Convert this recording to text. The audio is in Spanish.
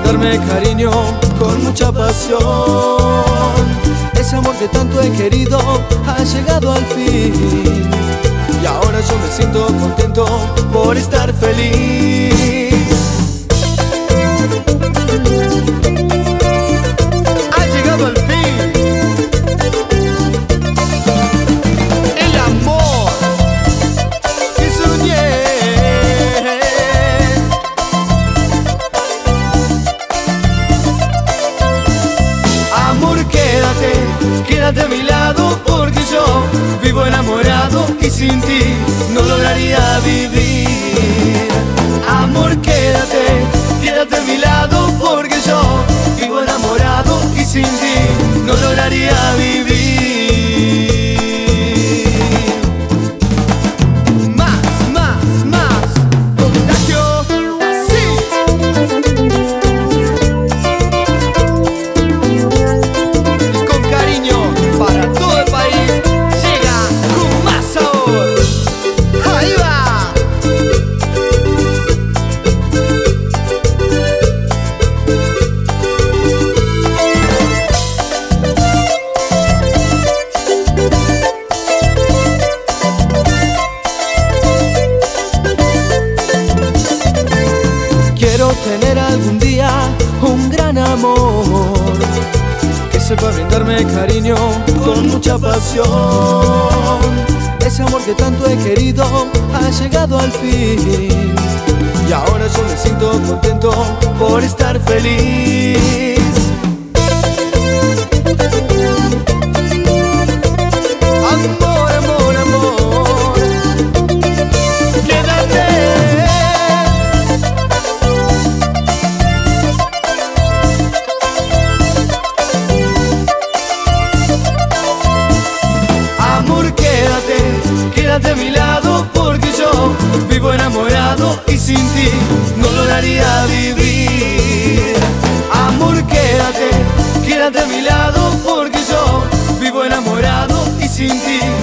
brindarme cariño con mucha pasión. Ese amor que tanto he querido ha llegado al fin, y ahora yo me siento contento por estar feliz. Ha llegado al fin el amor que soñé. Amor, quédate a mi lado, porque yo vivo enamorado y sin ti no lograría vivir. Amor, quédate a mi lado, porque yo vivo enamorado y sin ti no lograría vivir. Más, contagio, así. Y con cariño para todo el país, llega con más sabor. Ahí va. Quiero tener algún día un gran amor que sepa brindarme cariño con mucha pasión. Ese amor que tanto he querido ha llegado al fin, y ahora yo me siento contento por estar feliz. Amor, amor, amor, quédate. Amor, quédate a mi lado, porque yo vivo enamorado y sin ti no lograría vivir. Amor, quédate a mi lado, porque yo vivo enamorado y sin ti